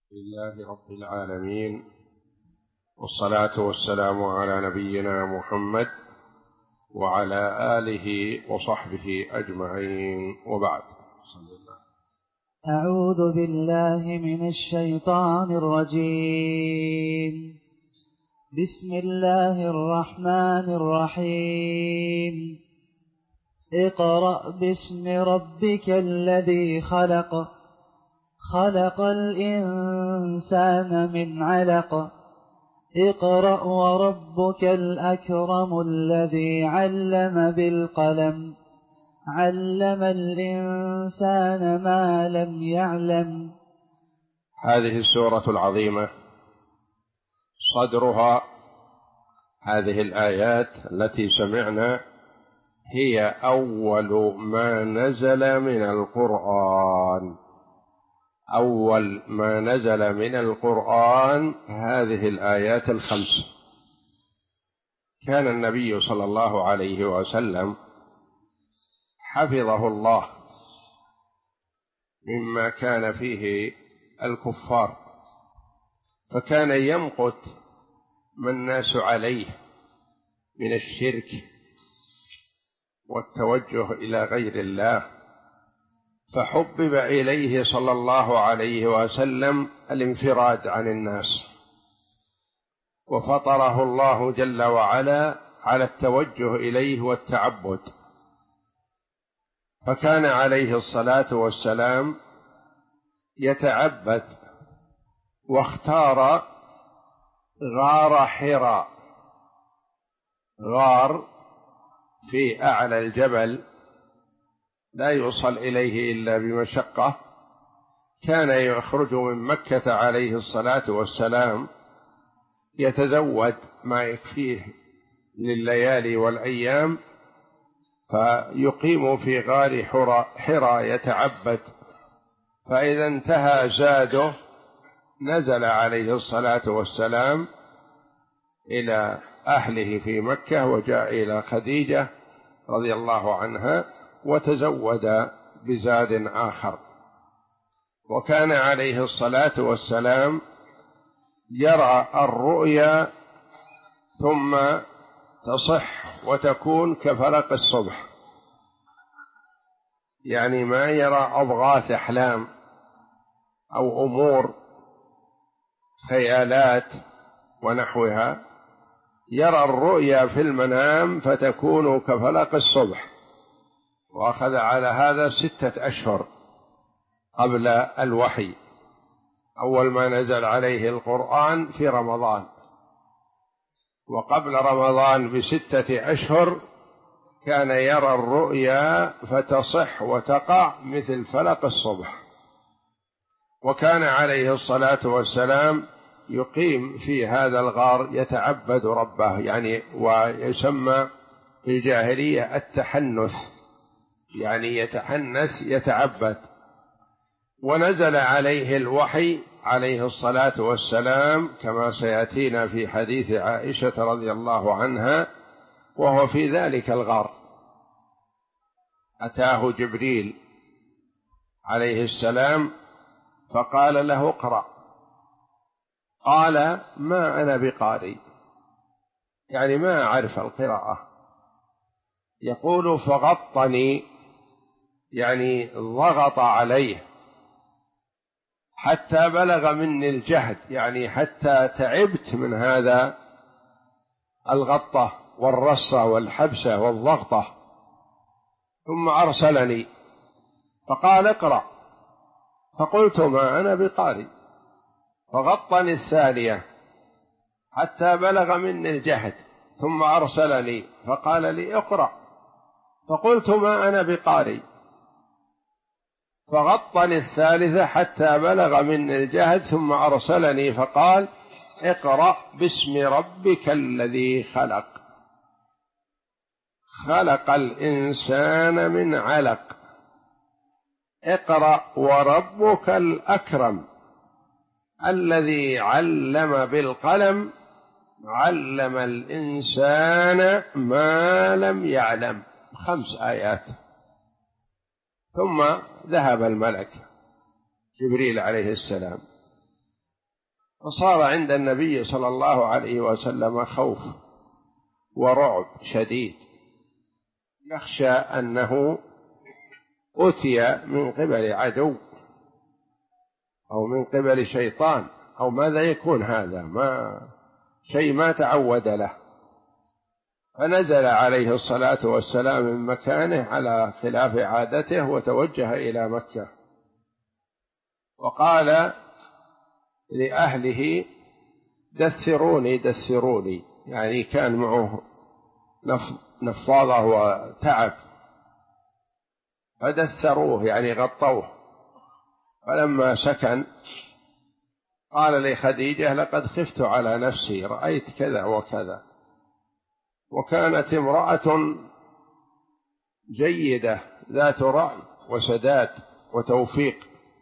لله رب العالمين، والصلاة والسلام على نبينا محمد وعلى آله وصحبه أجمعين، وبعد. أعوذ بالله من الشيطان الرجيم. بسم الله الرحمن الرحيم. اقرأ باسم ربك الذي خلق، خلق الإنسان من علق. اقرأ وربك الأكرم الذي علم بالقلم، علم الإنسان ما لم يعلم. هذه السورة العظيمة صدرها هذه الآيات التي سمعنا هي أول ما نزل من القرآن. أول ما نزل من القرآن هذه الآيات الخمس. كان النبي صلى الله عليه وسلم حفظه الله مما كان فيه الكفار، فكان يمقت ما الناس عليه من الشرك والتوجه إلى غير الله، فحبب إليه صلى الله عليه وسلم الانفراد عن الناس، وفطره الله جل وعلا على التوجه إليه والتعبد. فكان عليه الصلاة والسلام يتعبد، واختار غار حراء، غار في أعلى الجبل لا يوصل إليه إلا بمشقة. كان يخرج من مكة عليه الصلاة والسلام يتزود ما يكفيه لليالي والأيام، فيقيم في غار حراء يتعبد، فإذا انتهى زاده نزل عليه الصلاة والسلام إلى أهله في مكة، وجاء إلى خديجة رضي الله عنها وتزود بزاد آخر. وكان عليه الصلاة والسلام يرى الرؤيا ثم تصح وتكون كفلق الصبح، يعني ما يرى أضغاث أحلام أو أمور خيالات ونحوها، يرى الرؤيا في المنام فتكون كفلق الصبح. وأخذ على هذا 6 أشهر قبل الوحي. أول ما نزل عليه القرآن في رمضان، وقبل رمضان ب6 أشهر كان يرى الرؤيا فتصح وتقع مثل فلق الصبح. وكان عليه الصلاة والسلام يقيم في هذا الغار يتعبد ربه، يعني ويسمى في الجاهلية التحنث، يعني يتحنث يتعبد. ونزل عليه الوحي عليه الصلاة والسلام كما سيأتينا في حديث عائشة رضي الله عنها، وهو في ذلك الغار أتاه جبريل عليه السلام فقال له اقرأ، قال ما أنا بقارئ، يعني ما أعرف القراءة. يقول فغطني، يعني ضغط عليه حتى بلغ مني الجهد، يعني حتى تعبت من هذا الغطة والرصة والحبسة والضغطة. ثم أرسلني فقال اقرأ، فقلت ما أنا بقارئ. فغطني الثانية حتى بلغ مني الجهد، ثم أرسلني فقال لي اقرأ، فقلت ما أنا بقارئ. فغطني الثالثة حتى بلغ مني الجهد، ثم أرسلني فقال اقرأ باسم ربك الذي خلق، خلق الإنسان من علق. اقرأ وربك الأكرم الذي علم بالقلم، علم الإنسان ما لم يعلم. 5 آيات. ثم ذهب الملك جبريل عليه السلام فصار عند النبي صلى الله عليه وسلم خوف ورعب شديد، يخشى أنه أتي من قبل عدو أو من قبل شيطان أو ماذا يكون هذا، شيء ما تعود له. فنزل عليه الصلاة والسلام من مكانه على خلاف عادته وتوجه إلى مكة، وقال لأهله دثروني دثروني، يعني كان معه نفاضة وتعب، فدثروه يعني غطوه. فلما سكن قال لخديجة لقد خفت على نفسي، رأيت كذا وكذا. وكانت امرأة جيدة ذات رأي وسداد وتوفيق.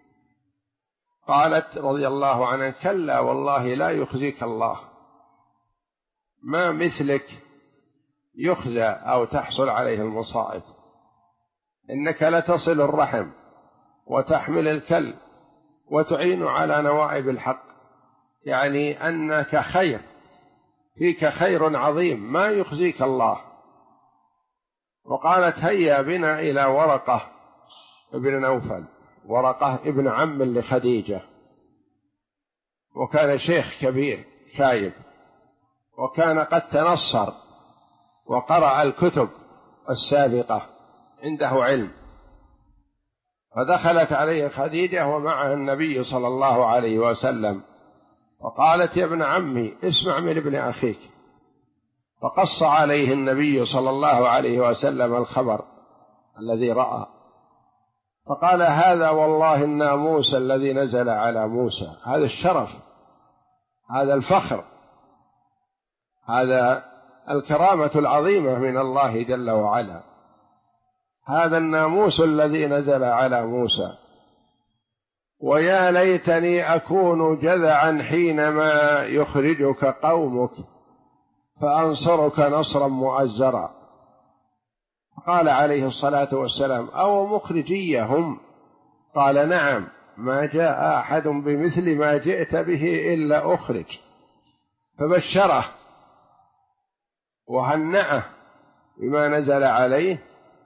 قالت رضي الله عنها: كلا والله لا يخزيك الله، ما مثلك يخزى أو تحصل عليه المصائب، إنك لتصل الرحم وتحمل الكل وتعين على نوائب الحق، يعني أنك خير، فيك خير عظيم ما يخزيك الله. وقالت: هيا بنا إلى ورقة ابن نوفل، ورقة ابن عم لخديجة، وكان شيخ كبير شايب، وكان قد تنصر وقرأ الكتب السابقة، عنده علم. فدخلت عليه خديجة ومعها النبي صلى الله عليه وسلم، فقالت: يا ابن عمي اسمع من ابن أخيك. فقص عليه النبي صلى الله عليه وسلم الخبر الذي رأى، فقال: هذا والله الناموس الذي نزل على موسى، هذا الشرف، هذا الفخر، هذا الكرامة العظيمة من الله جل وعلا، هذا الناموس الذي نزل على موسى. ويا ليتني أكون جذعا حينما يخرجك قومك فأنصرك نصرا مؤزرا. قال عليه الصلاة والسلام: أو مخرجيهم؟ قال: نعم، ما جاء أحد بمثل ما جئت به إلا أخرج. فبشره وهنأه بما نزل عليه،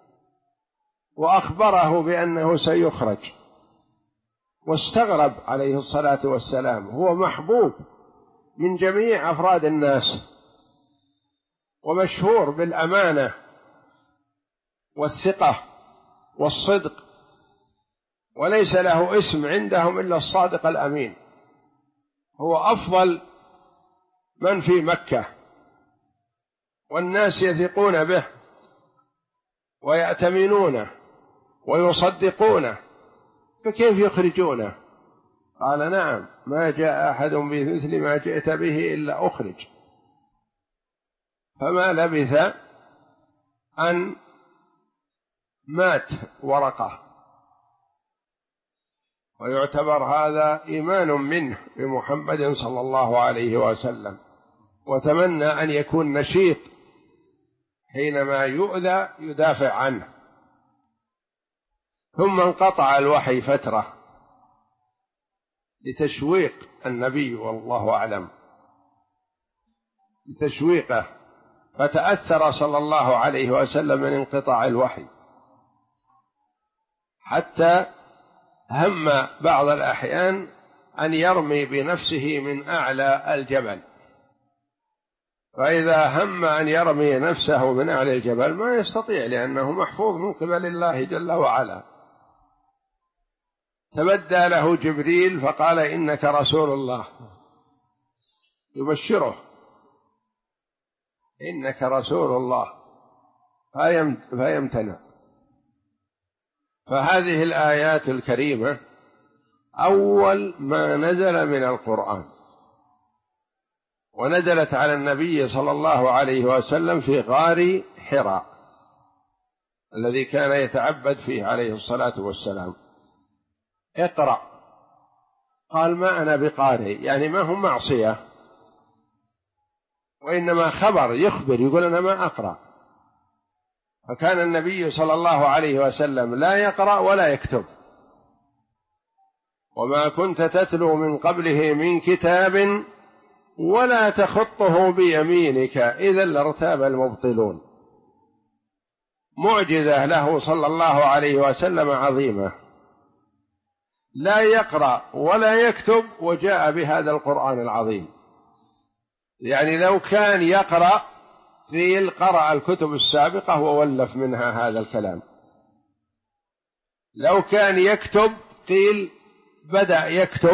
وأخبره بأنه سيخرج. واستغرب عليه الصلاة والسلام، هو محبوب من جميع أفراد الناس ومشهور بالأمانة والثقة والصدق، وليس له اسم عندهم إلا الصادق الأمين. هو أفضل من في مكة، والناس يثقون به ويأتمنونه ويصدقونه، فكيف يخرجونه؟ قال: نعم، ما جاء أحد بمثل ما جئت به إلا أخرج. فما لبث أن مات ورقة، ويعتبر هذا إيمان منه بمحمد صلى الله عليه وسلم، وتمنى أن يكون نشيط حينما يؤذى يدافع عنه. ثم انقطع الوحي فترة لتشويق النبي والله أعلم، لتشويقه، فتأثر صلى الله عليه وسلم من انقطاع الوحي، حتى هم بعض الأحيان أن يرمي بنفسه من أعلى الجبل، فإذا هم أن يرمي نفسه من أعلى الجبل ما يستطيع، لأنه محفوظ من قبل الله جل وعلا. تبدى له جبريل فقال: إنك رسول الله، يبشره إنك رسول الله، فيمتنع. فهذه الآيات الكريمة أول ما نزل من القرآن، ونزلت على النبي صلى الله عليه وسلم في غار حراء الذي كان يتعبد فيه عليه الصلاة والسلام. اقرأ، قال: ما أنا بقارئ، يعني ما هم معصية، وإنما خبر يخبر، يقول أنا ما أقرأ. فكان النبي صلى الله عليه وسلم لا يقرأ ولا يكتب، وما كنت تتلو من قبله من كتاب ولا تخطه بيمينك إذا لارتاب المبطلون. معجزة له صلى الله عليه وسلم عظيمة، لا يقرأ ولا يكتب وجاء بهذا القرآن العظيم. يعني لو كان يقرأ قيل قرأ الكتب السابقة وولف منها هذا الكلام، لو كان يكتب قيل بدأ يكتب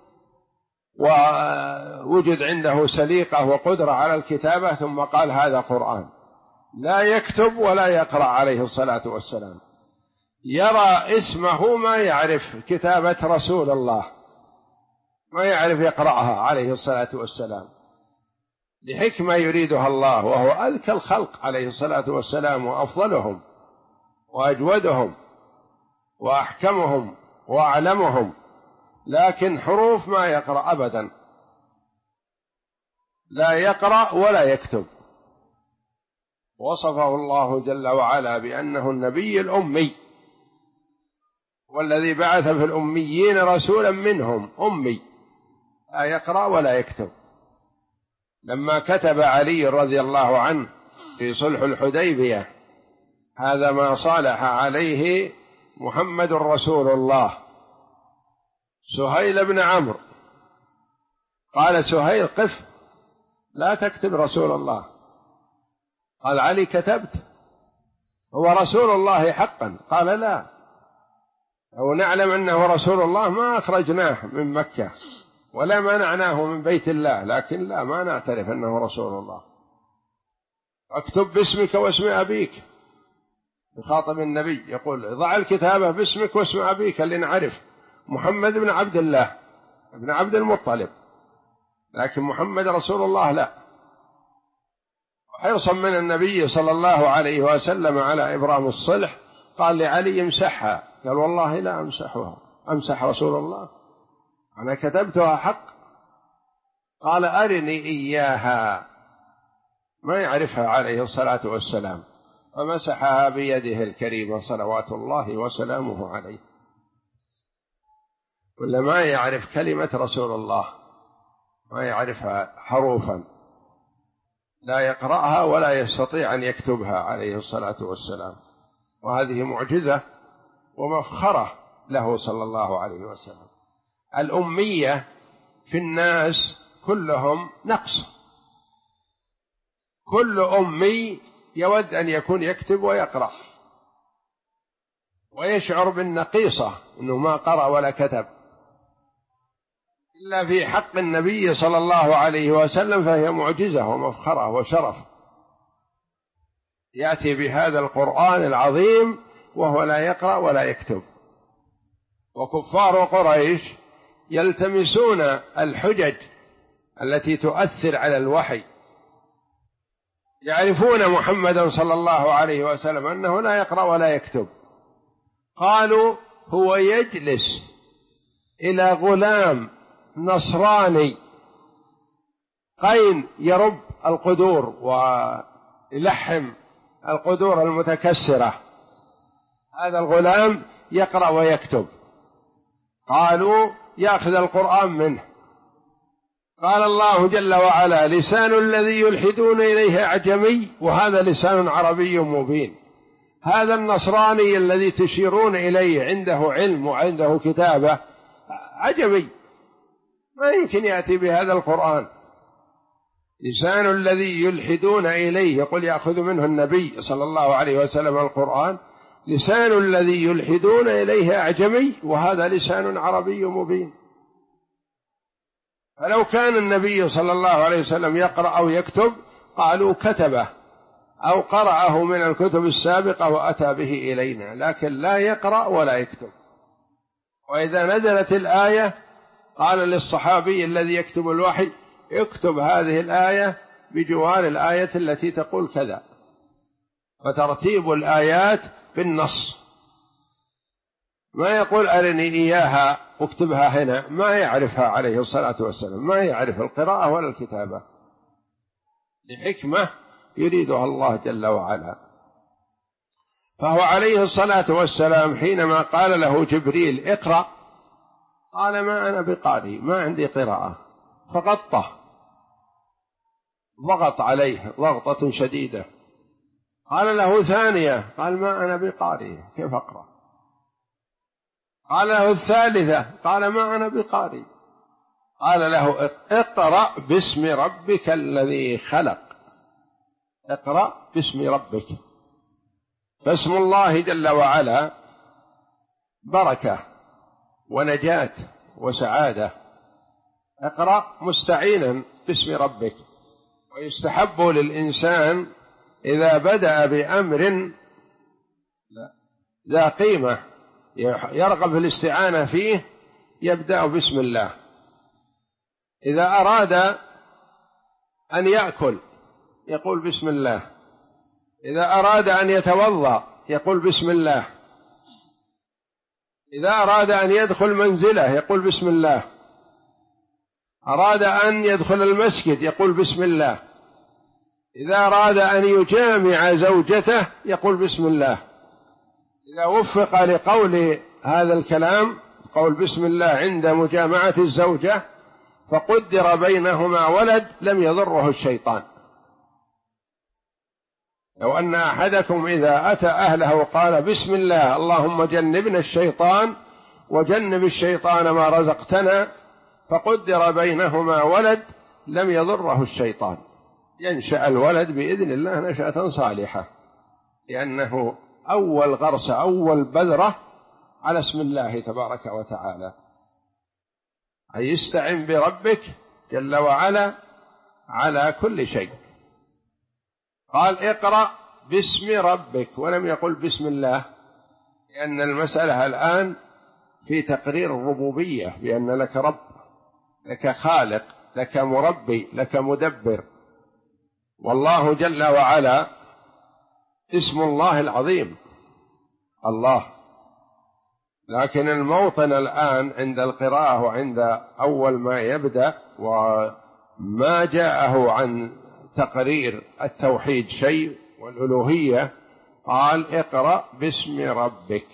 ووجد عنده سليقة وقدرة على الكتابة ثم قال هذا قرآن. لا يكتب ولا يقرأ عليه الصلاة والسلام، يرى اسمه ما يعرف كتابة رسول الله، ما يعرف يقرأها عليه الصلاة والسلام، لحكمة يريدها الله، وهو أذكى الخلق عليه الصلاة والسلام وأفضلهم وأجودهم وأحكمهم وأعلمهم، لكن حروف ما يقرأ أبدا، لا يقرأ ولا يكتب. وصفه الله جل وعلا بأنه النبي الأمي، والذي بعث في الأميين رسولا منهم أمي لا يقرأ ولا يكتب. لما كتب علي رضي الله عنه في صلح الحديبية هذا ما صالح عليه محمد رسول الله، سهيل بن عمرو قال سهيل قف لا تكتب رسول الله، قال علي كتبت هو رسول الله حقا، قال لا، لو نعلم أنه رسول الله ما أخرجناه من مكة ولا منعناه من بيت الله، لكن لا، ما نعترف أنه رسول الله، اكتب باسمك واسم أبيك. يخاطب النبي يقول ضع الكتابة باسمك واسم أبيك اللي نعرف محمد بن عبد الله بن عبد المطلب، لكن محمد رسول الله لا. حرصا من النبي صلى الله عليه وسلم على إبرام الصلح قال لعلي امسحها، قال والله لا أمسحها، أمسح رسول الله، أنا كتبتها حق. قال أرني إياها، ما يعرفها عليه الصلاة والسلام، فمسحها بيده الكريمة صلوات الله وسلامه عليه. ولا ما يعرف كلمة رسول الله، ما يعرفها حروفا، لا يقرأها ولا يستطيع أن يكتبها عليه الصلاة والسلام، وهذه معجزة ومفخرة له صلى الله عليه وسلم. الأمية في الناس كلهم نقص، كل أمي يود أن يكون يكتب ويقرأ ويشعر بالنقيصة أنه ما قرأ ولا كتب، إلا في حق النبي صلى الله عليه وسلم فهي معجزة ومفخرة وشرف، يأتي بهذا القرآن العظيم وهو لا يقرأ ولا يكتب. وكفار قريش يلتمسون الحجج التي تؤثر على الوحي، يعرفون محمدا صلى الله عليه وسلم أنه لا يقرأ ولا يكتب، قالوا هو يجلس إلى غلام نصراني قين يرب القدور ويلحم القدور المتكسرة، هذا الغلام يقرأ ويكتب، قالوا يأخذ القرآن منه. قال الله جل وعلا لسان الذي يلحدون إليه أعجمي وهذا لسان عربي مبين. هذا النصراني الذي تشيرون إليه عنده علم وعنده كتابة عجمي، ما يمكن يأتي بهذا القرآن. لسان الذي يلحدون إليه، يقول يأخذ منه النبي صلى الله عليه وسلم القرآن، لسان الذي يلحدون إليه أعجمي وهذا لسان عربي مبين. فلو كان النبي صلى الله عليه وسلم يقرأ أو يكتب قالوا كتبه أو قرأه من الكتب السابقة وأتى به إلينا، لكن لا يقرأ ولا يكتب. وإذا نزلت الآية قال للصحابي الذي يكتب الوحي اكتب هذه الآية بجوار الآية التي تقول كذا، فترتيب الآيات بالنص، ما يقول أرني إياها اكتبها هنا، ما يعرفها عليه الصلاة والسلام، ما يعرف القراءة ولا الكتابة، لحكمة يريدها الله جل وعلا. فهو عليه الصلاة والسلام حينما قال له جبريل اقرأ، قال ما أنا بقارئ، ما عندي قراءة، فغطه، ضغط عليه ضغطة شديدة. قال له ثانية، قال ما أنا بقارئ، كيف أقرأ؟ قال له الثالثة، قال ما أنا بقارئ. قال له اقرأ باسم ربك الذي خلق، اقرأ باسم ربك. فاسم الله جل وعلا بركة ونجاة وسعادة. اقرأ مستعينا باسم ربك. ويستحب للإنسان إذا بدأ بأمر ذا قيمة يرغب في الاستعانة فيه يبدأ بسم الله. إذا أراد أن يأكل يقول بسم الله، إذا أراد أن يتوضأ يقول بسم الله، إذا أراد أن يدخل منزله يقول بسم الله، أراد أن يدخل المسجد يقول بسم الله، إذا أراد أن يجامع زوجته يقول بسم الله. إذا وفق لقول هذا الكلام قول بسم الله عند مجامعة الزوجة فقدر بينهما ولد لم يضره الشيطان. لو أن أحدكم إذا أتى أهله قال بسم الله اللهم جنبنا الشيطان وجنب الشيطان ما رزقتنا فقدر بينهما ولد لم يضره الشيطان، ينشأ الولد بإذن الله نشأة صالحة، لأنه أول غرسة أول بذرة على اسم الله تبارك وتعالى. أي استعن بربك جل وعلا على كل شيء. قال اقرأ باسم ربك ولم يقل بسم الله، لأن المسألة الآن في تقرير الربوبية، بأن لك رب، لك خالق، لك مربي، لك مدبر. والله جل وعلا اسم الله العظيم الله، لكن الموطن الآن عند القراءة وعند أول ما يبدأ وما جاءه عن تقرير التوحيد شيء والألوهية قال اقرأ باسم ربك.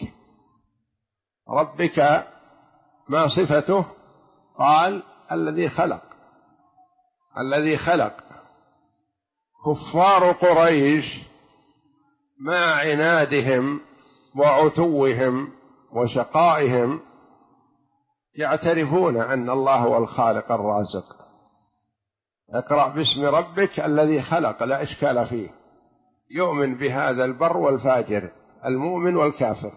ربك ما صفته؟ قال الذي خلق. الذي خلق. كفار قريش مع عنادهم وعتوهم وشقائهم يعترفون أن الله هو الخالق الرازق. اقرأ باسم ربك الذي خلق لا إشكال فيه، يؤمن بهذا البر والفاجر، المؤمن والكافر.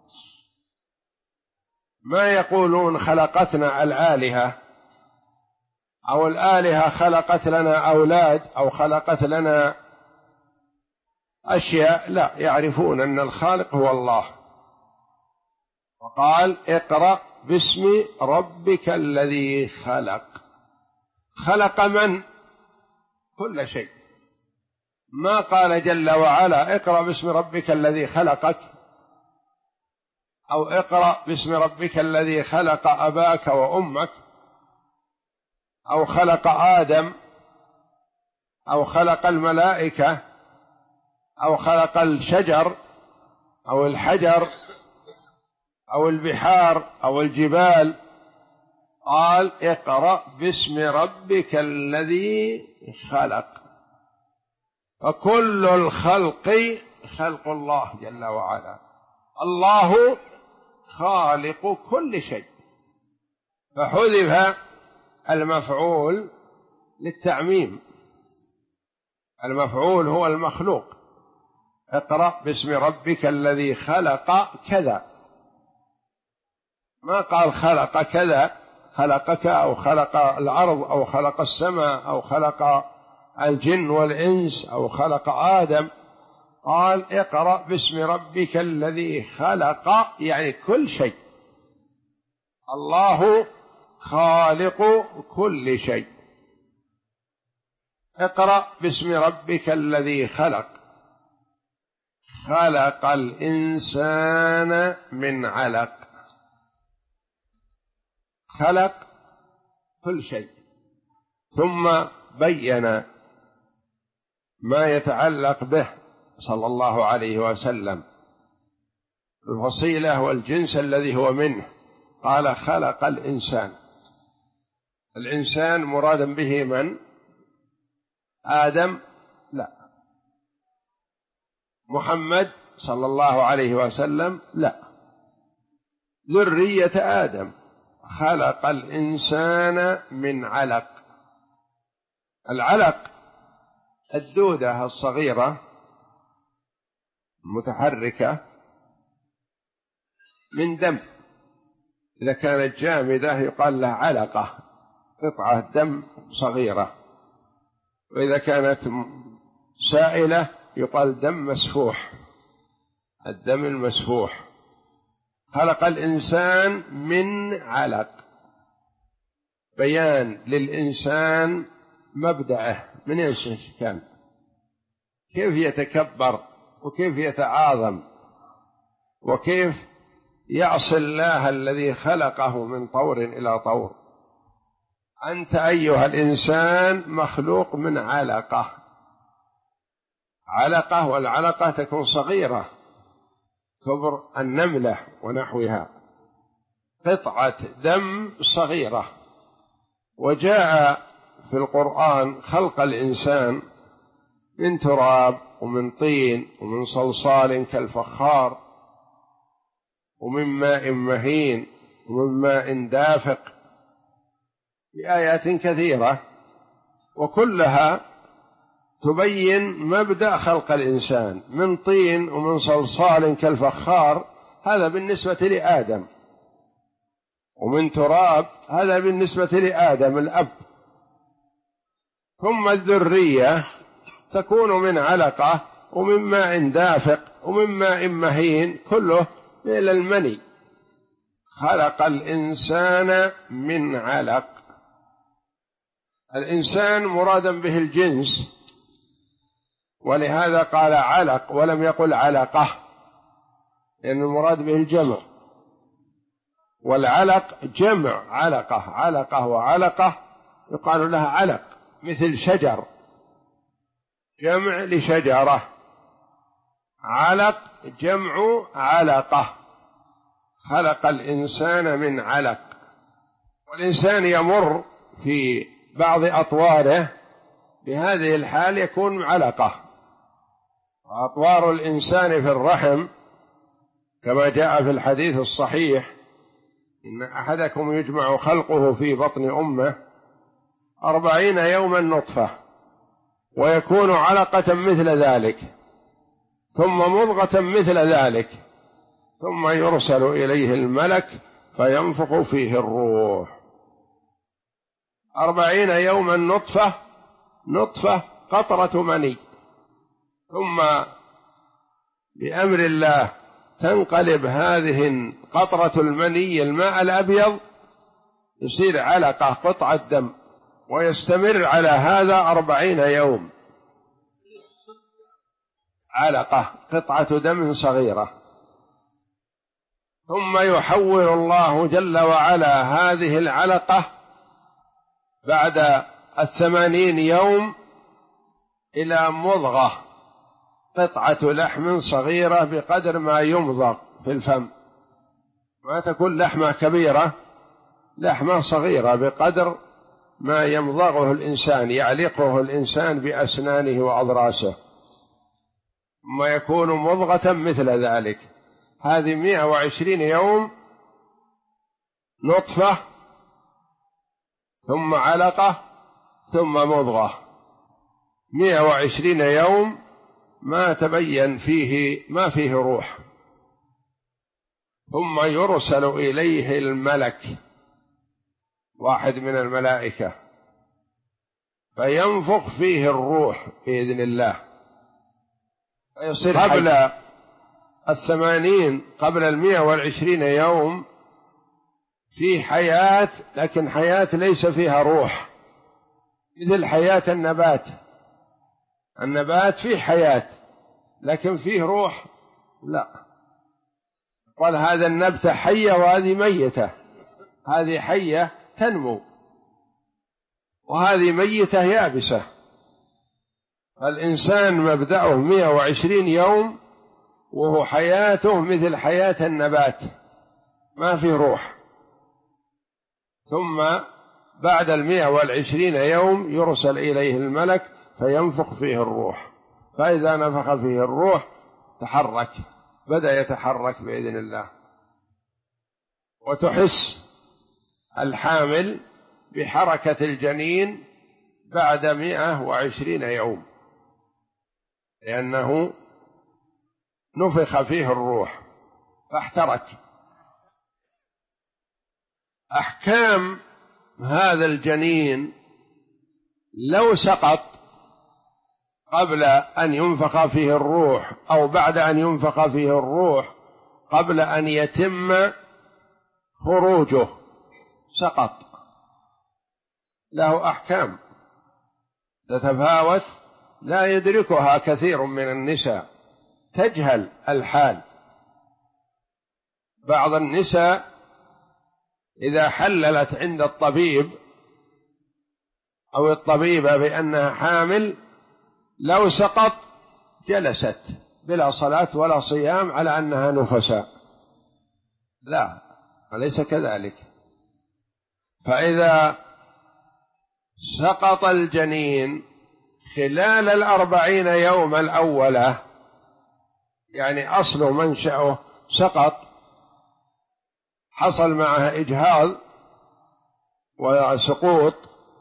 ما يقولون خلقتنا الآلهة أو الآلهة خلقت لنا أولاد أو خلقت لنا أشياء، لا، يعرفون أن الخالق هو الله. وقال اقرأ باسم ربك الذي خلق. خلق من؟ كل شيء. ما قال جل وعلا اقرأ باسم ربك الذي خلقك، أو اقرأ باسم ربك الذي خلق أباك وأمك، أو خلق آدم، أو خلق الملائكة، أو خلق الشجر أو الحجر أو البحار أو الجبال. قال اقرأ باسم ربك الذي خلق. فكل الخلق خلق الله جل وعلا. الله خالق كل شيء، فحذف المفعول للتعميم. المفعول هو المخلوق. اقرأ باسم ربك الذي خلق كذا، ما قال خلق كذا، خلقك أو خلق الأرض أو خلق السماء أو خلق الجن والإنس أو خلق آدم. قال اقرأ باسم ربك الذي خلق، يعني كل شيء. الله خالق كل شيء. اقرأ باسم ربك الذي خلق. خلق الإنسان من علق. خلق كل شيء، ثم بين ما يتعلق به صلى الله عليه وسلم، الفصيلة والجنس الذي هو منه. قال خلق الإنسان. الإنسان مرادا به من؟ آدم؟ لا. محمد صلى الله عليه وسلم؟ لا. ذرية آدم. خلق الإنسان من علق. العلق الدودة الصغيرة متحركة من دم، إذا كانت جامدة يقال لها علقة، قطعة دم صغيرة، وإذا كانت سائلة يقال دم مسفوح، الدم المسفوح. خلق الإنسان من علق، بيان للإنسان مبدأه من ايش كان، كيف يتكبر وكيف يتعاظم وكيف يعصي الله الذي خلقه من طور إلى طور. أنت أيها الإنسان مخلوق من علقة. علقة، والعلقة تكون صغيرة كبر النملة ونحوها، قطعة دم صغيرة. وجاء في القرآن خلق الإنسان من تراب ومن طين ومن صلصال كالفخار ومن ماء مهين ومن ماء دافق، بآيات كثيرة، وكلها تبين مبدأ خلق الإنسان. من طين ومن صلصال كالفخار هذا بالنسبة لآدم، ومن تراب هذا بالنسبة لآدم الأب. ثم الذرية تكون من علقة ومن ماء دافق ومن ماء مهين، كله إلى المني. خلق الإنسان من علق. الإنسان مرادا به الجنس، ولهذا قال علق ولم يقل علقة، لأن المراد به الجمع، والعلق جمع علقة. علقة وعلقة يقال لها علق، مثل شجر، جمع لشجرة. علق جمع علقة. خلق الإنسان من علق. والإنسان يمر في بعض أطواره بهذه الحال يكون علقة. أطوار الإنسان في الرحم كما جاء في الحديث الصحيح: إن أحدكم يجمع خلقه في بطن أمه 40 يوما نطفة، ويكون علقة مثل ذلك، ثم مضغة مثل ذلك، ثم يرسل إليه الملك فينفخ فيه الروح. 40 يوما نطفة قطرة مني، ثم بأمر الله تنقلب هذه قطرة المني الماء الأبيض يصير علقة، قطعة دم، ويستمر على هذا 40 يوم. علقة قطعة دم صغيرة. ثم يحول الله جل وعلا هذه العلقة بعد 80 يوم إلى مضغة، قطعة لحم صغيرة بقدر ما يمضغ في الفم، ما تكون لحمة كبيرة، لحمة صغيرة بقدر ما يمضغه الإنسان، يعلقه الإنسان بأسنانه وأضراسه، ثم يكون مضغة مثل ذلك. هذه 120 يوم نطفة، ثم علقة، ثم مضغة. 120 يوم ما تبين فيه ما فيه روح، ثم يرسل إليه الملك، واحد من الملائكة، فينفخ فيه الروح بإذن الله، فيصير قبل 80 قبل 120 يوم في حياة، لكن حياة ليس فيها روح، مثل حياة النبات. النبات فيه حياة لكن فيه روح لا. قال هذا النبتة حية وهذه ميتة، هذه حية تنمو وهذه ميتة يابسة. الإنسان مبدأه 120 يوم وهو حياته مثل حياة النبات، ما في روح. ثم بعد 120 يوم يرسل إليه الملك فينفخ فيه الروح، فإذا نفخ فيه الروح تحرك، بدأ يتحرك بإذن الله. وتحس الحامل بحركة الجنين بعد 120 يوم، لأنه نفخ فيه الروح فاحترك. أحكام هذا الجنين لو سقط قبل أن ينفخ فيه الروح أو بعد أن ينفخ فيه الروح قبل أن يتم خروجه سقط، له أحكام تتفاوت لا يدركها كثير من النساء، تجهل الحال. بعض النساء إذا حللت عند الطبيب أو الطبيبة بأنها حامل لو سقط جلست بلا صلاة ولا صيام على أنها نفساء، لا، أليس كذلك. فإذا سقط الجنين خلال 40 يوم الأولى، يعني أصل منشأه سقط، حصل معه إجهاض وسقوط،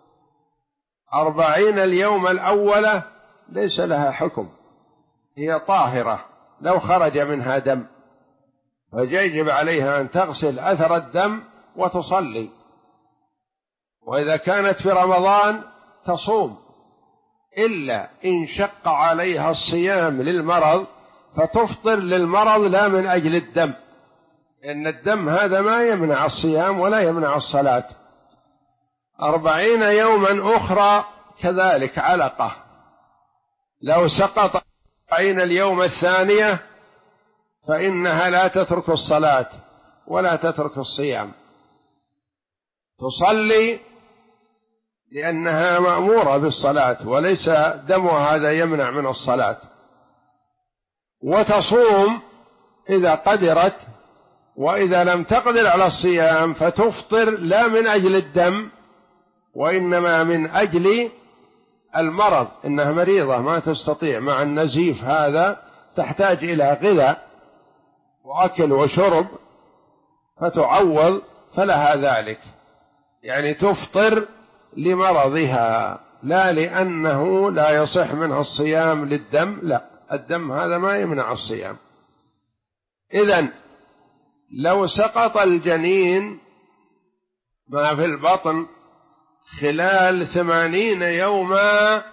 40 اليوم الأولى ليس لها حكم، هي طاهرة. لو خرج منها دم فيجب عليها أن تغسل أثر الدم وتصلي، وإذا كانت في رمضان تصوم، إلا إن شق عليها الصيام للمرض فتفطر للمرض لا من أجل الدم، لأن الدم هذا ما يمنع الصيام ولا يمنع الصلاة. 40 يوما أخرى كذلك علقة، لو سقط 40 اليوم الثانية فإنها لا تترك الصلاة ولا تترك الصيام، تصلي لأنها مأمورة بالصلاة وليس دمها هذا يمنع من الصلاة، وتصوم إذا قدرت، وإذا لم تقدر على الصيام فتفطر لا من أجل الدم وإنما من أجل المرض، إنها مريضة ما تستطيع مع النزيف هذا، تحتاج إلى غذاء وأكل وشرب فتعوض، فلها ذلك، يعني تفطر لمرضها لا لأنه لا يصح منها الصيام للدم، لا، الدم هذا ما يمنع الصيام. إذن لو سقط الجنين ما في البطن خلال 80 يوما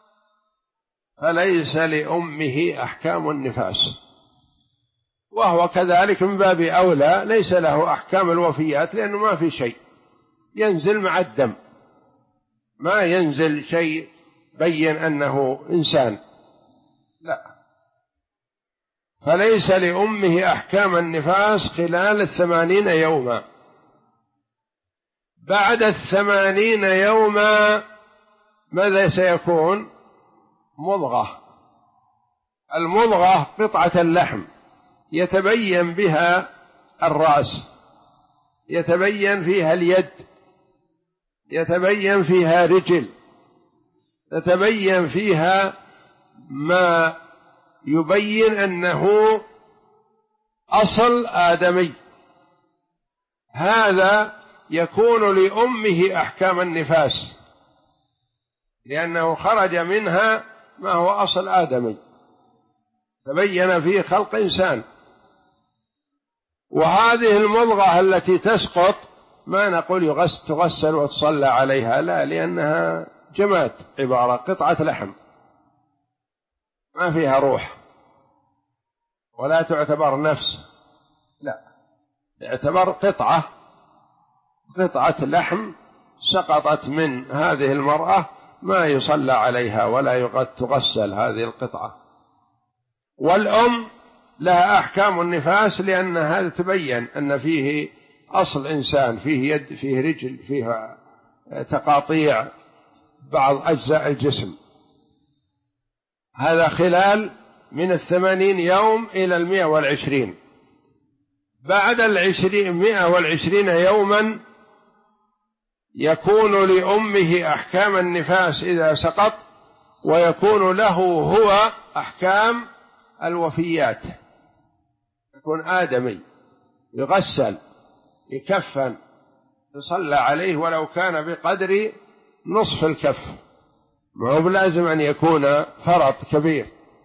فليس لأمه أحكام النفاس، وهو كذلك من باب أولى ليس له أحكام الوفيات، لأنه ما في شيء ينزل مع الدم، ما ينزل شيء بين أنه إنسان، لا، فليس لأمه أحكام النفاس خلال 80 يوما. بعد 80 يوما ماذا سيكون؟ مضغة. المضغة قطعة اللحم يتبين بها الرأس، يتبين فيها اليد، يتبين فيها رجل، يتبين فيها ما يبين أنه أصل آدمي، هذا يكون لأمه أحكام النفاس لأنه خرج منها ما هو أصل آدمي، تبين فيه خلق إنسان. وهذه المضغة التي تسقط ما نقول تغسل وتصلى عليها، لا، لأنها جماد، عبارة قطعة لحم ما فيها روح ولا تعتبر نفس، لا، تعتبر قطعة لحم سقطت من هذه المرأة، ما يصلى عليها ولا تغسل هذه القطعة. والأم لها أحكام النفاس لأن هذا تبين أن فيه أصل إنسان، فيه يد، فيه رجل، فيه تقاطيع بعض أجزاء الجسم. هذا خلال من 80 يوم إلى 120. بعد 120 يوما يكون لأمه أحكام النفاس إذا سقط، ويكون له هو أحكام الوفيات. يكون آدمي، يغسل، يكفن، يصلى عليه ولو كان بقدر نصف الكف، ما هو بلازم أن يكون فرط كبير،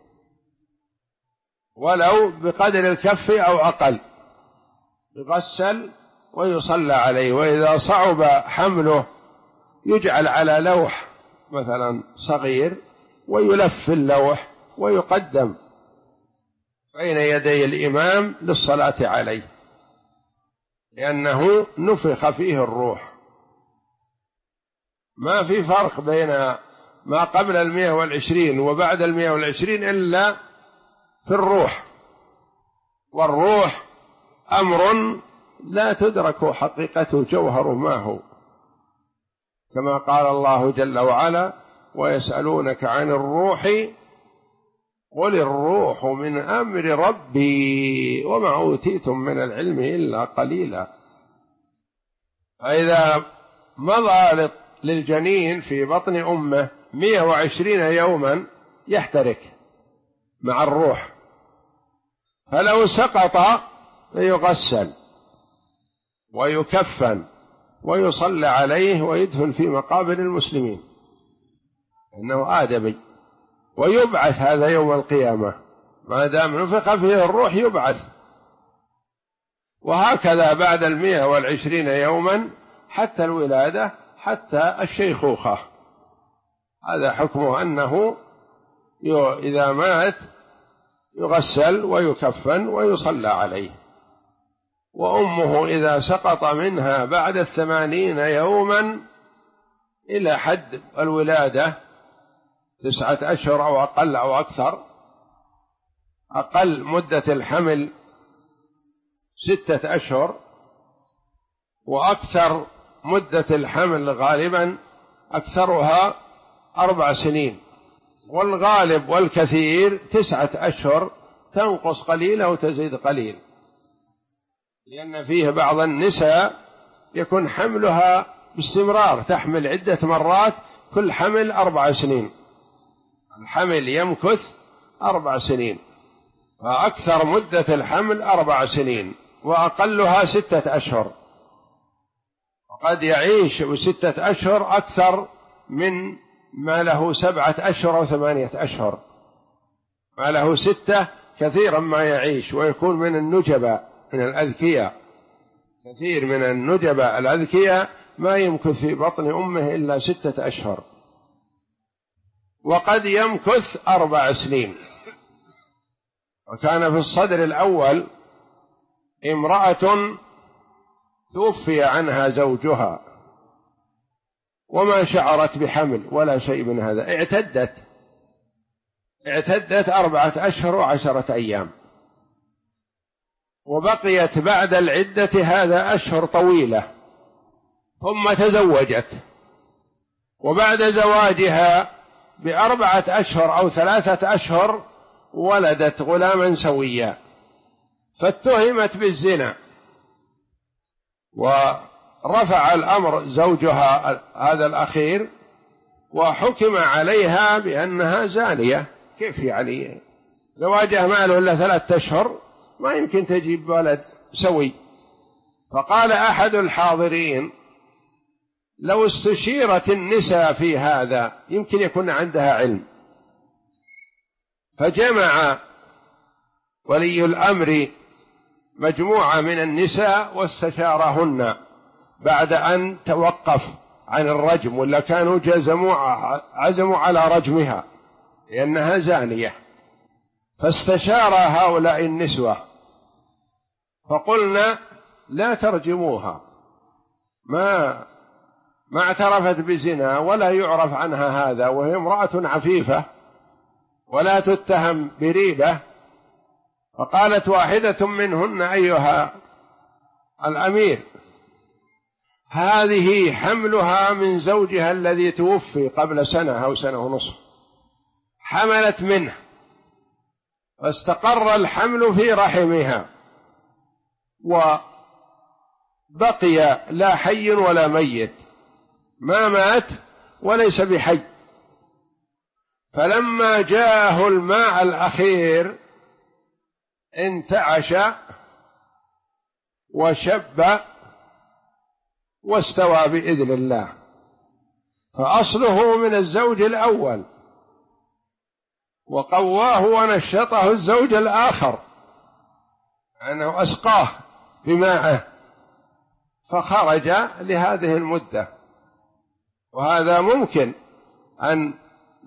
ولو بقدر الكف أو أقل، يغسل ويصلى عليه. وإذا صعب حمله يجعل على لوح مثلا صغير ويلف اللوح ويقدم بين يدي الإمام للصلاة عليه، لأنه نفخ فيه الروح. ما في فرق بين ما قبل 120 وبعد 120 إلا في الروح، والروح أمر لا تدرك حقيقته جوهر ما هو، كما قال الله جل وعلا: ويسألونك عن الروح قل الروح من أمر ربي وما أوتيتم من العلم إلا قليلا. فإذا مضى للجنين في بطن أمه 120 يوما يحترق مع الروح، فلو سقط فيغسل ويكفن ويصلى عليه ويدفن في مقابر المسلمين، إنه آدمي، ويبعث هذا يوم القيامة ما دام نفخ فيه الروح يبعث. وهكذا بعد 120 يوما حتى الولادة حتى الشيخوخة. هذا حكمه أنه إذا مات يغسل ويكفن ويصلى عليه. وأمه إذا سقط منها بعد 80 يوما إلى حد الولادة 9 أشهر أو أقل أو أكثر، أقل مدة الحمل 6 أشهر، وأكثر مدة الحمل غالبا أكثرها 4 سنين، والغالب والكثير 9 أشهر، تنقص قليلا وتزيد قليل، لأن فيه بعض النساء يكون حملها باستمرار، تحمل عدة مرات، كل حمل 4 سنين، الحمل يمكث 4 سنين، فأكثر مدة الحمل 4 سنين، وأقلها 6 أشهر. وقد يعيش ب6 أشهر أكثر من ما له 7 أشهر أو 8 أشهر، ما له 6 كثيرا ما يعيش، ويكون من النجبة من الأذكياء. كثير من النجبة الأذكياء ما يمكث في بطن أمه إلا 6 أشهر، وقد يمكث 4 سنين. وكان في الصدر الأول امرأة توفي عنها زوجها وما شعرت بحمل ولا شيء من هذا، اعتدت 4 أشهر و10 أيام، وبقيت بعد العدة هذا أشهر طويلة، ثم تزوجت، وبعد زواجها ب4 أشهر أو 3 أشهر ولدت غلاما سويا، فاتهمت بالزنا، ورفع الأمر زوجها هذا الأخير وحكم عليها بأنها زانية. كيف يعني زواجها ما له إلا 3 أشهر، ما يمكن تجيب ولد سوي. فقال أحد الحاضرين: لو استشيرت النساء في هذا يمكن يكون عندها علم. فجمع ولي الأمر مجموعة من النساء واستشارهن بعد أن توقف عن الرجم، ولا كانوا عزموا على رجمها لأنها زانية. فاستشار هؤلاء النسوة فقلنا: لا ترجموها، ما اعترفت بزنا ولا يعرف عنها هذا، وهي امرأة عفيفة ولا تتهم بريبة. فقالت واحدة منهن: أيها الأمير، هذه حملها من زوجها الذي توفي قبل 1 أو 1.5 سنة، حملت منه فاستقر الحمل في رحمها، وبقي لا حي ولا ميت، ما مات وليس بحي. فلما جاءه الماء الأخير انتعش وشب واستوى بإذن الله. فأصله من الزوج الأول، وقواه ونشطه الزوج الآخر أنه أسقاه بماءه فخرج لهذه المدة. وهذا ممكن أن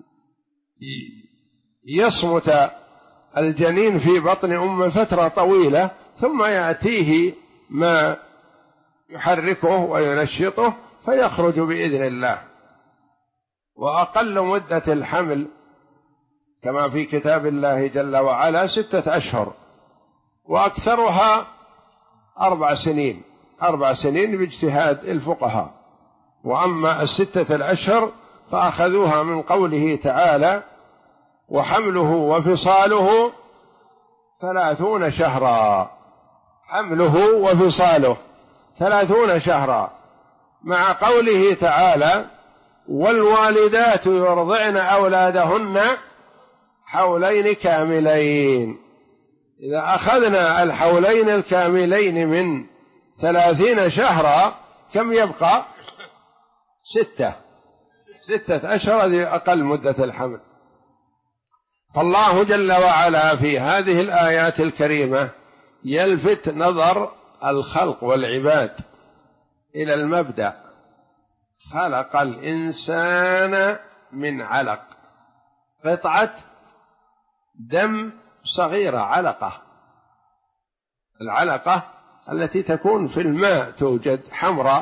يصمت الجنين في بطن أمه فترة طويلة ثم يأتيه ما يحركه وينشطه فيخرج بإذن الله. وأقل مدة الحمل كما في كتاب الله جل وعلا 6 أشهر، وأكثرها 4 سنين، 4 سنين باجتهاد الفقهاء. وأما 6 الأشهر فأخذوها من قوله تعالى: وحمله وفصاله 30 شهرا. حمله وفصاله 30 شهرا، مع قوله تعالى: والوالدات يرضعن أولادهن حولين كاملين. إذا أخذنا الحولين الكاملين من 30 شهرا كم يبقى؟ 6 أشهر، هذه أقل مدة الحمل. فالله جل وعلا في هذه الآيات الكريمة يلفت نظر الخلق والعباد إلى المبدأ: خلق الإنسان من علق، قطعة دم صغيرة، علقة. العلقة التي تكون في الماء توجد حمراء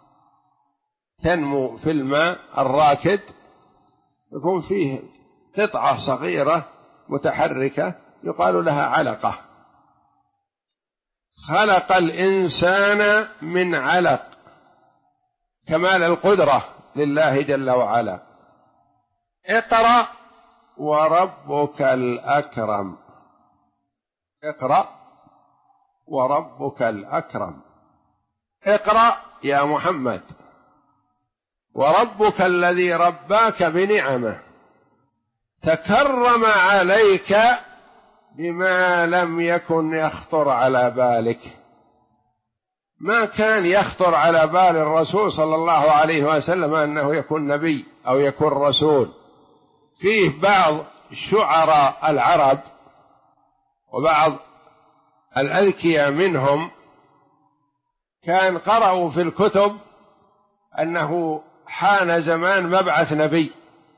تنمو في الماء الراكد، يكون فيه قطعة صغيرة متحركة يقال لها علقة. خلق الإنسان من علق، كمال القدرة لله جل وعلا. اقرأ وربك الأكرم، اقرأ وربك الأكرم. اقرأ يا محمد، وربك الذي رباك بنعمه تكرم عليك بما لم يكن يخطر على بالك. ما كان يخطر على بال الرسول صلى الله عليه وسلم أنه يكون نبي أو يكون رسول. فيه بعض شعراء العرب وبعض الأذكياء منهم كان قرأوا في الكتب أنه حان زمان مبعث نبي،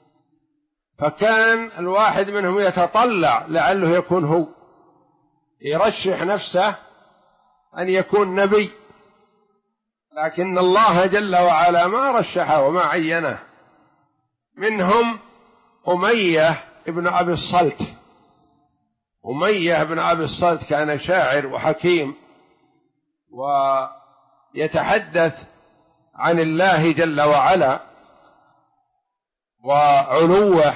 فكان الواحد منهم يتطلع لعله يكون هو، يرشح نفسه أن يكون نبي، لكن الله جل وعلا ما رشحه وما عينه. منهم أمية ابن أبي الصلت. أمية ابن أبي الصلت كان شاعر وحكيم ويتحدث عن الله جل وعلا وعلوه،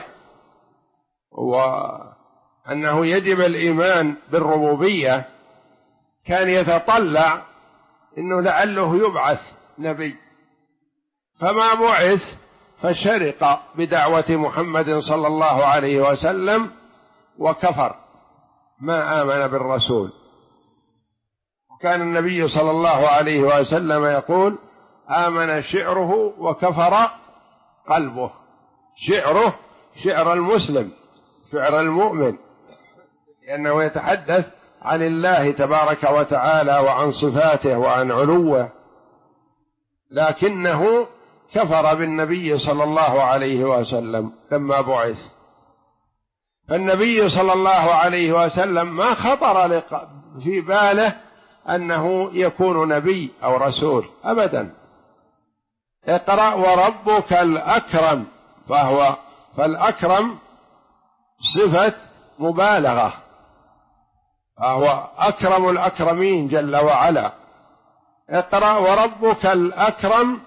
وأنه يجب الإيمان بالربوبية. كان يتطلع إنه لعله يبعث نبي، فما بعث، فشرق بدعوة محمد صلى الله عليه وسلم وكفر، ما آمن بالرسول. وكان النبي صلى الله عليه وسلم يقول: آمن شعره وكفر قلبه. شعره شعر المسلم، شعر المؤمن، لأنه يتحدث عن الله تبارك وتعالى وعن صفاته وعن علوه، لكنه كفر بالنبي صلى الله عليه وسلم لما بعث. فالنبي صلى الله عليه وسلم ما خطر في باله أنه يكون نبي أو رسول أبدا. اقرأ وربك الأكرم، فالأكرم صفة مبالغة، فهو أكرم الأكرمين جل وعلا. اقرأ وربك الأكرم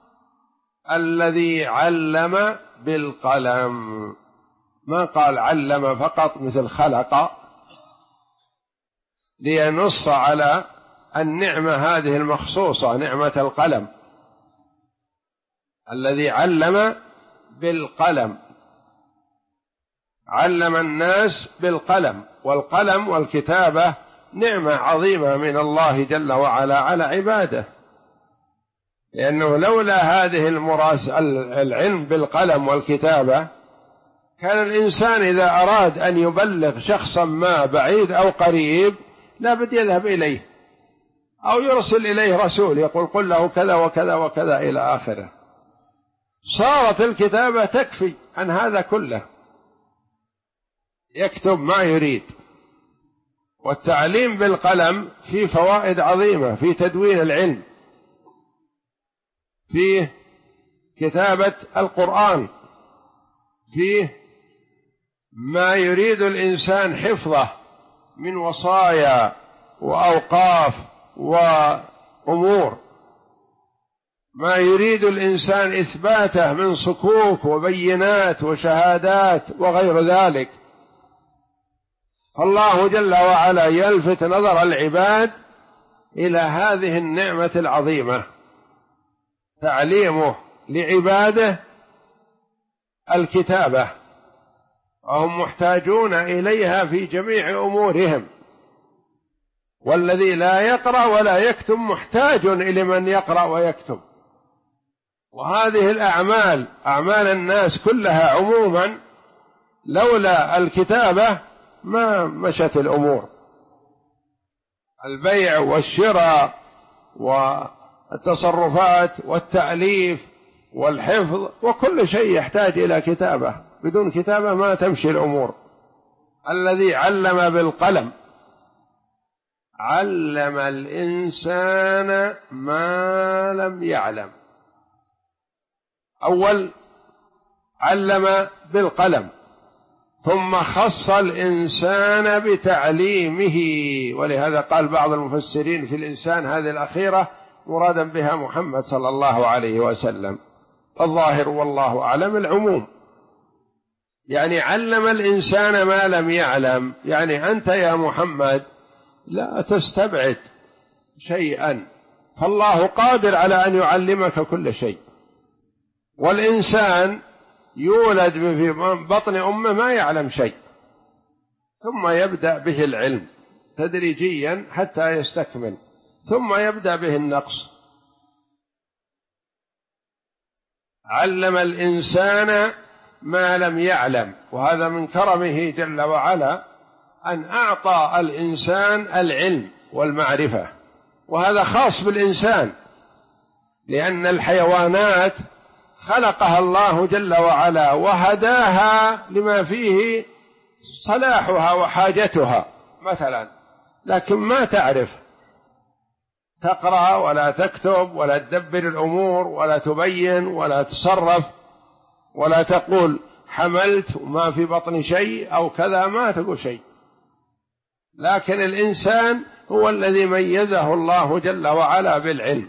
الذي علم بالقلم. ما قال علم فقط مثل خلق، لينص على النعمة هذه المخصوصة، نعمة القلم. الذي علم بالقلم، علم الناس بالقلم، والقلم والكتابة نعمة عظيمة من الله جل وعلا على عباده، لأنه لولا هذه العلم بالقلم والكتابة كان الإنسان إذا أراد أن يبلغ شخصا ما بعيد أو قريب لابد يذهب إليه أو يرسل إليه رسول يقول قل له كذا وكذا وكذا إلى آخره. صارت الكتابة تكفي عن هذا كله، يكتب ما يريد. والتعليم بالقلم فيه فوائد عظيمة في تدوين العلم، فيه كتابة القرآن، فيه ما يريد الإنسان حفظه من وصايا وأوقاف وأمور، ما يريد الإنسان إثباته من صكوك وبينات وشهادات وغير ذلك. فالله جل وعلا يلفت نظر العباد إلى هذه النعمة العظيمة، تعليمه لعباده الكتابة، وهم محتاجون إليها في جميع أمورهم، والذي لا يقرأ ولا يكتب محتاج إلى من يقرأ ويكتب. وهذه الأعمال أعمال الناس كلها عموما لولا الكتابة ما مشت الأمور، البيع والشراء والتصرفات والتأليف والحفظ وكل شيء يحتاج إلى كتابة، بدون كتابة ما تمشي الأمور. الذي علم بالقلم علم الإنسان ما لم يعلم. أول علم بالقلم، ثم خص الإنسان بتعليمه، ولهذا قال بعض المفسرين في الإنسان هذه الأخيرة مرادا بها محمد صلى الله عليه وسلم. الظاهر والله أعلم العموم، يعني علم الإنسان ما لم يعلم، يعني أنت يا محمد لا تستبعد شيئا، فالله قادر على أن يعلمك كل شيء. والإنسان يولد في بطن أمه ما يعلم شيء، ثم يبدأ به العلم تدريجيا حتى يستكمل، ثم يبدأ به النقص. علم الإنسان ما لم يعلم، وهذا من كرمه جل وعلا أن أعطى الإنسان العلم والمعرفة، وهذا خاص بالإنسان، لأن الحيوانات خلقها الله جل وعلا وهداها لما فيه صلاحها وحاجتها مثلا، لكن ما تعرف تقرأ ولا تكتب ولا تدبر الأمور ولا تبين ولا تصرف ولا تقول حملت وما في بطن شيء أو كذا، ما تقول شيء. لكن الإنسان هو الذي ميزه الله جل وعلا بالعلم.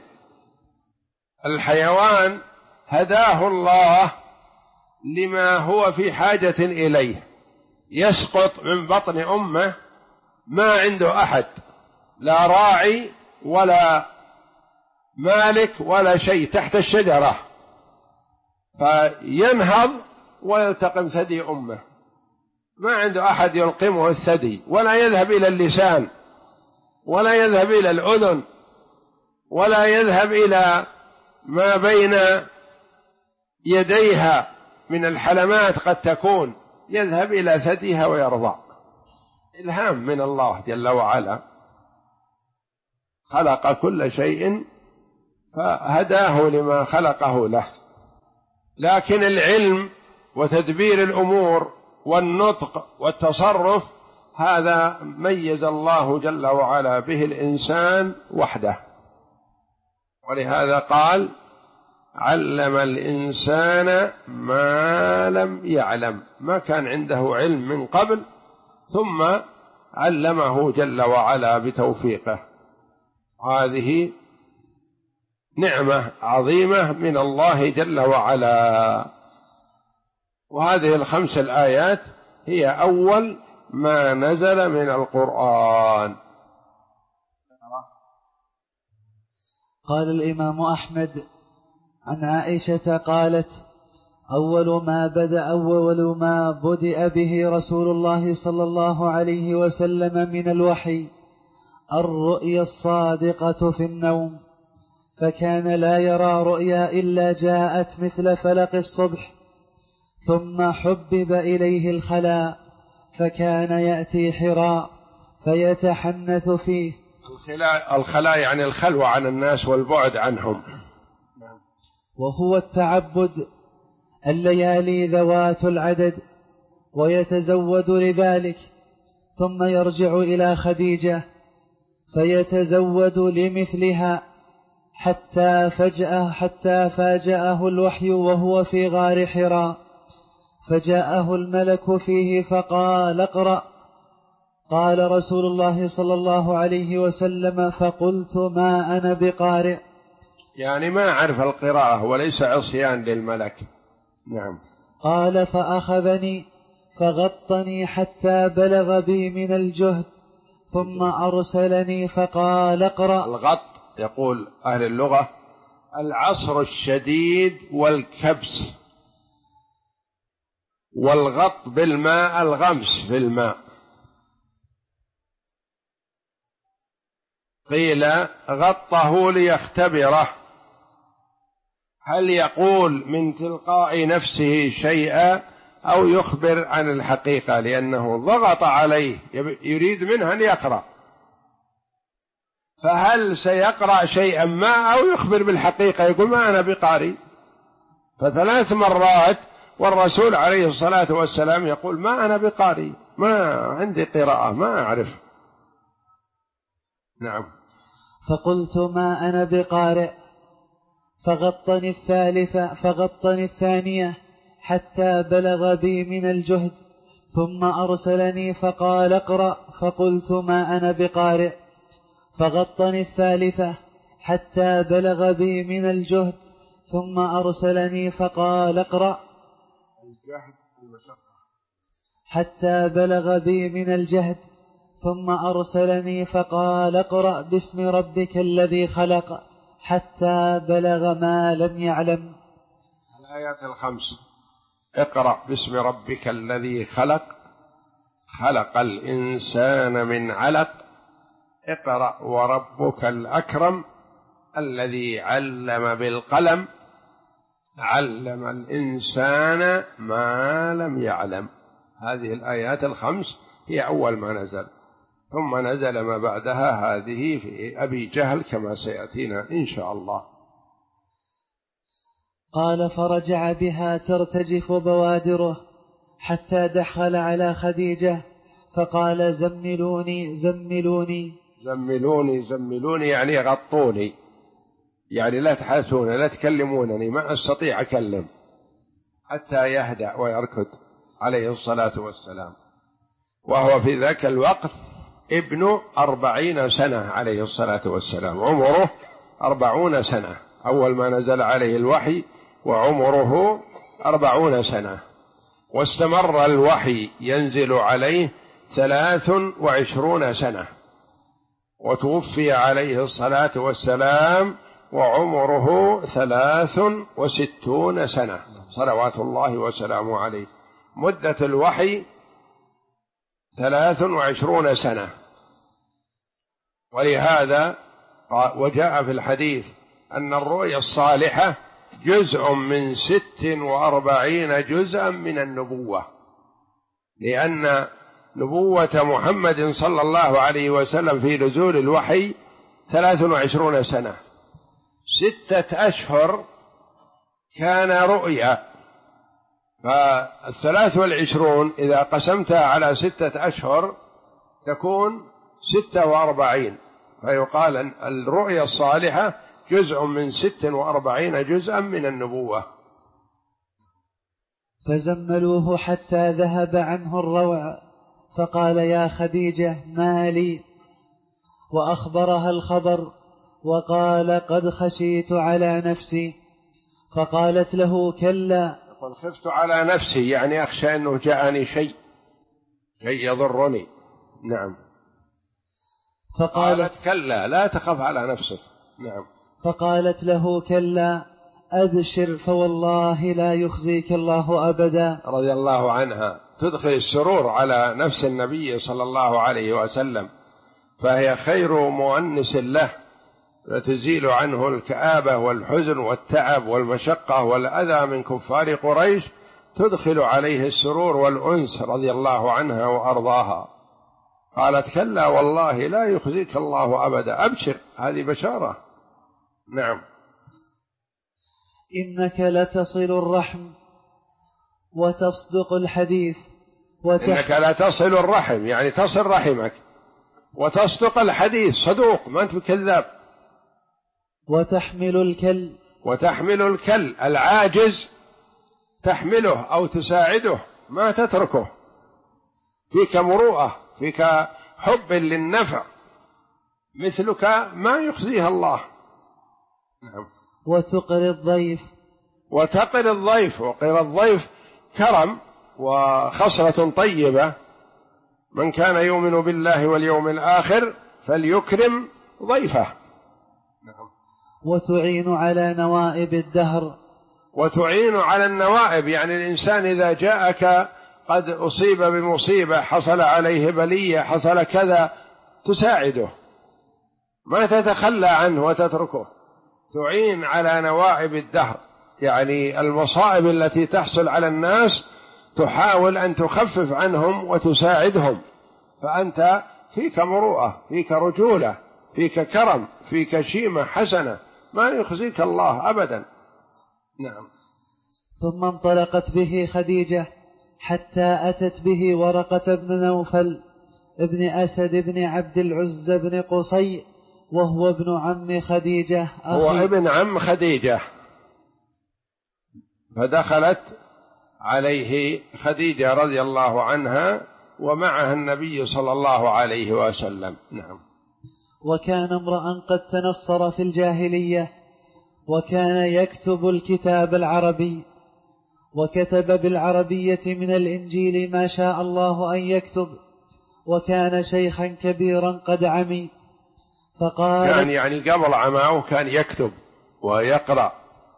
الحيوان هداه الله لما هو في حاجة إليه، يسقط من بطن أمه ما عنده أحد، لا راعي ولا مالك ولا شيء، تحت الشجرة، فينهض ويلتقم ثدي أمه، ما عنده أحد يلقمه الثدي، ولا يذهب إلى اللسان ولا يذهب إلى الأذن ولا يذهب إلى ما بين يديها من الحلمات، قد تكون يذهب إلى ثديها ويرضع. إلهام من الله جل وعلا، خلق كل شيء فهداه لما خلقه له. لكن العلم وتدبير الأمور والنطق والتصرف هذا ميز الله جل وعلا به الإنسان وحده، ولهذا قال علم الإنسان ما لم يعلم، ما كان عنده علم من قبل ثم علمه جل وعلا بتوفيقه. هذه نعمة عظيمة من الله جل وعلا. وهذه الخمس الآيات هي أول ما نزل من القرآن. قال الإمام أحمد عن عائشة قالت: أول ما بدأ به رسول الله صلى الله عليه وسلم من الوحي الرؤيا الصادقة في النوم، فكان لا يرى رؤيا إلا جاءت مثل فلق الصبح، ثم حبب إليه الخلاء، فكان يأتي حراء فيتحنث فيه. الخلاء يعني الخلوة عن الناس والبعد عنهم، وهو التعبد، الليالي ذوات العدد، ويتزود لذلك، ثم يرجع إلى خديجة فيتزود لمثلها، حتى فاجأه الوحي وهو في غار حراء، فجاءه الملك فيه فقال: اقرأ. قال رسول الله صلى الله عليه وسلم: فقلت: ما أنا بقارئ. يعني ما عرف القراءة وليس عصيان للملك. نعم. قال: فأخذني فغطني حتى بلغ بي من الجهد، ثم أرسلني فقال: اقرأ. الغط يقول أهل اللغة العصر الشديد والكبس، والغط بالماء الغمس في الماء. قيل غطه ليختبره هل يقول من تلقاء نفسه شيئا أو يخبر عن الحقيقة، لأنه ضغط عليه يريد منه أن يقرأ، فهل سيقرأ شيئا ما أو يخبر بالحقيقة يقول ما أنا بقارئ. فثلاث مرات والرسول عليه الصلاة والسلام يقول ما أنا بقارئ، ما عندي قراءة، ما أعرف. نعم. فقلت: ما أنا بقارئ. فغطني الثانية حتى بلغ بي من الجهد، ثم أرسلني فقال: اقرأ. فقلت: ما أنا بقارئ. فغطني الثالثة حتى بلغ بي من الجهد، ثم أرسلني فقال: اقرأ. حتى بلغ بي من الجهد، ثم أرسلني فقال: اقرأ باسم ربك الذي خلق، حتى بلغ ما لم يعلم. الآيات الخمس: اقرأ باسم ربك الذي خلق، خلق الإنسان من علق، اقرأ وربك الأكرم، الذي علم بالقلم، علم الإنسان ما لم يعلم. هذه الآيات الخمس هي أول ما نزل، ثم نزل ما بعدها هذه في أبي جهل كما سيأتينا إن شاء الله. قال: فرجع بها ترتجف بوادره حتى دخل على خديجة فقال: زملوني زملوني. زملوني زملوني يعني غطوني، يعني لا تحاسون لا تكلمونني، ما أستطيع أكلم، حتى يهدأ ويركض عليه الصلاة والسلام. وهو في ذاك الوقت ابن 40 سنة عليه الصلاة والسلام، عمره 40 سنة أول ما نزل عليه الوحي، وعمره 40 سنة، واستمر الوحي ينزل عليه 23 سنة، وتوفي عليه الصلاة والسلام وعمره 63 سنة صلوات الله وسلامه عليه. مدة الوحي 23 سنة. ولهذا وجاء في الحديث أن الرؤيا الصالحة جزء من 46 جزءا من النبوة، لأن نبوة محمد صلى الله عليه وسلم في نزول الوحي 23 سنة، 6 أشهر كان رؤيا، فال23 إذا قسمتها على 6 أشهر تكون 46، فيقال أن الرؤيا الصالحة جزء من 46 جزءا من النبوة. فزملوه حتى ذهب عنه الروع، فقال: يا خديجة ما لي؟ وأخبرها الخبر، وقال: قد خشيت على نفسي. فقالت له: كلا. قل خفت على نفسي يعني أخشى أنه جاءني شيء يضرني. نعم. فقالت: كلا لا تخف على نفسك. نعم. فقالت له: كلا، أبشر فوالله لا يخزيك الله أبدا. رضي الله عنها تدخل السرور على نفس النبي صلى الله عليه وسلم، فهي خير مؤنس له، وتزيل عنه الكآبة والحزن والتعب والمشقة والأذى من كفار قريش، تدخل عليه السرور والأنس رضي الله عنها وأرضاها. قالت كلا والله لا يخزيك الله أبدا، أبشر، هذه بشارة. نعم. إنك لتصل الرحم وتصدق الحديث إنك لتصل الرحم يعني تصل رحمك، وتصدق الحديث صدوق ما أنت كذاب، وتحمل الكل العاجز تحمله أو تساعده ما تتركه، فيك مروءة، فيك حب للنفع، مثلك ما يخزيها الله. نعم. وتقر الضيف، وقر الضيف كرم وخصلة طيبة، من كان يؤمن بالله واليوم الآخر فليكرم ضيفه. نعم. وتعين على نوائب الدهر، وتعين على النوائب يعني الإنسان إذا جاءك قد أصيب بمصيبة، حصل عليه بلية، حصل كذا، تساعده، ما تتخلى عنه وتتركه، تعين على نوائب الدهر يعني المصائب التي تحصل على الناس تحاول أن تخفف عنهم وتساعدهم، فأنت فيك مروءة، فيك رجولة، فيك كرم، فيك شيمة حسنة، ما يخزيك الله أبدا. نعم. ثم انطلقت به خديجة حتى أتت به ورقة بن نوفل ابن أسد بن عبد العزى بن قصي، وهو ابن عم خديجة، هو ابن عم خديجة. فدخلت عليه خديجة رضي الله عنها ومعها النبي صلى الله عليه وسلم. نعم. وكان امرأ قد تنصر في الجاهلية، وكان يكتب الكتاب العربي، وكتب بالعربية من الإنجيل ما شاء الله أن يكتب، وكان شيخا كبيرا قد عمي، فقال كان يعني قبل عماه كان يكتب ويقرأ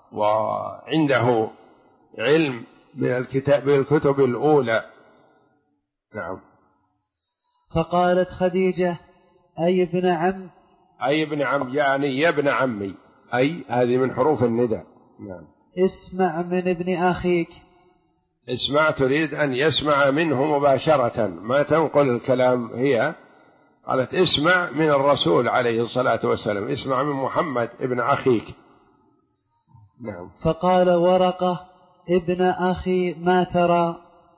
وعنده علم من الكتب الأولى. نعم. فقالت خديجة أي ابن عم، أي ابن عم يعني يا ابن عمي، أي هذه من حروف النداء. نعم. اسمع من ابن أخيك، اسمع تريد أن يسمع منه مباشرة، ما تنقل الكلام هي، قالت اسمع من الرسول عليه الصلاة والسلام، اسمع من محمد ابن أخيك. نعم. فقال ورقة ابن أخي ما ترى،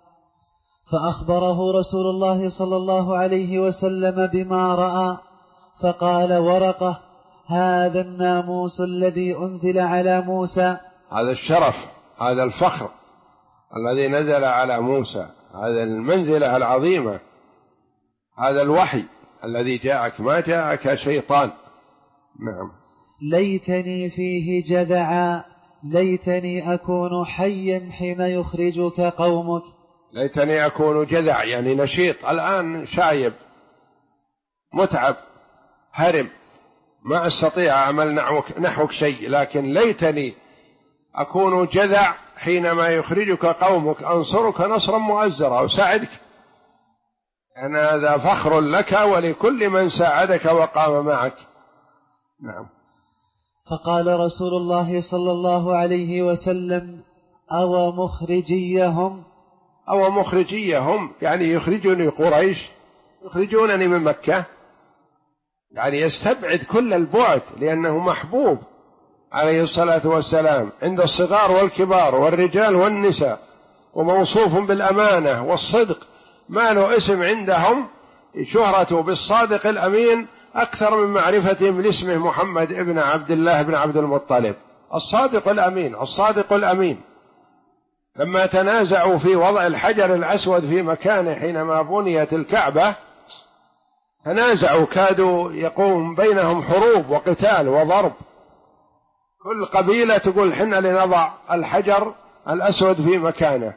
فأخبره رسول الله صلى الله عليه وسلم بما رأى، فقال ورقة هذا الناموس الذي أنزل على موسى، هذا الشرف، هذا الفخر الذي نزل على موسى، هذا المنزلة العظيمة، هذا الوحي الذي جاءك، ما جاءك شيطان. نعم. ليتني فيه جذعا، ليتني أكون حيا حين يخرجك قومك. ليتني أكون جذع يعني نشيط، الآن شايب متعب هرم، ما أستطيع أعمل نحوك شيء، لكن ليتني أكون جذع حينما يخرجك قومك، أنصرك نصرا مؤزرا وساعدك، أن هذا فخر لك ولكل من ساعدك وقام معك. نعم. فقال رسول الله صلى الله عليه وسلم أو مخرجيهم، أو مخرجيهم يعني يخرجني قريش، يخرجونني من مكة، يعني يستبعد كل البعد، لأنه محبوب عليه الصلاة والسلام عند الصغار والكبار والرجال والنساء، وموصوف بالأمانة والصدق، ما له اسم عندهم شهرته بالصادق الأمين أكثر من معرفتهم لاسمه محمد ابن عبد الله بن عبد المطلب، الصادق الأمين، الصادق الأمين. لما تنازعوا في وضع الحجر الأسود في مكانه حينما بنيت الكعبة، تنازعوا، كادوا يقوم بينهم حروب وقتال وضرب، كل قبيلة تقول حنا لنضع الحجر الأسود في مكانه.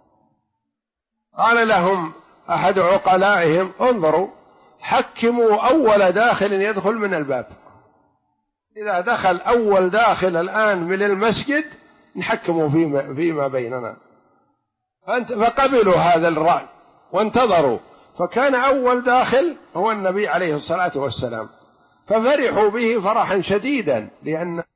قال لهم أحد عقلائهم انظروا، حكموا أول داخل يدخل من الباب، إذا دخل أول داخل الآن من المسجد نحكمه فيما بيننا. فقبلوا هذا الرأي وانتظروا، فكان أول داخل هو النبي عليه الصلاة والسلام، ففرحوا به فرحا شديدا، لأن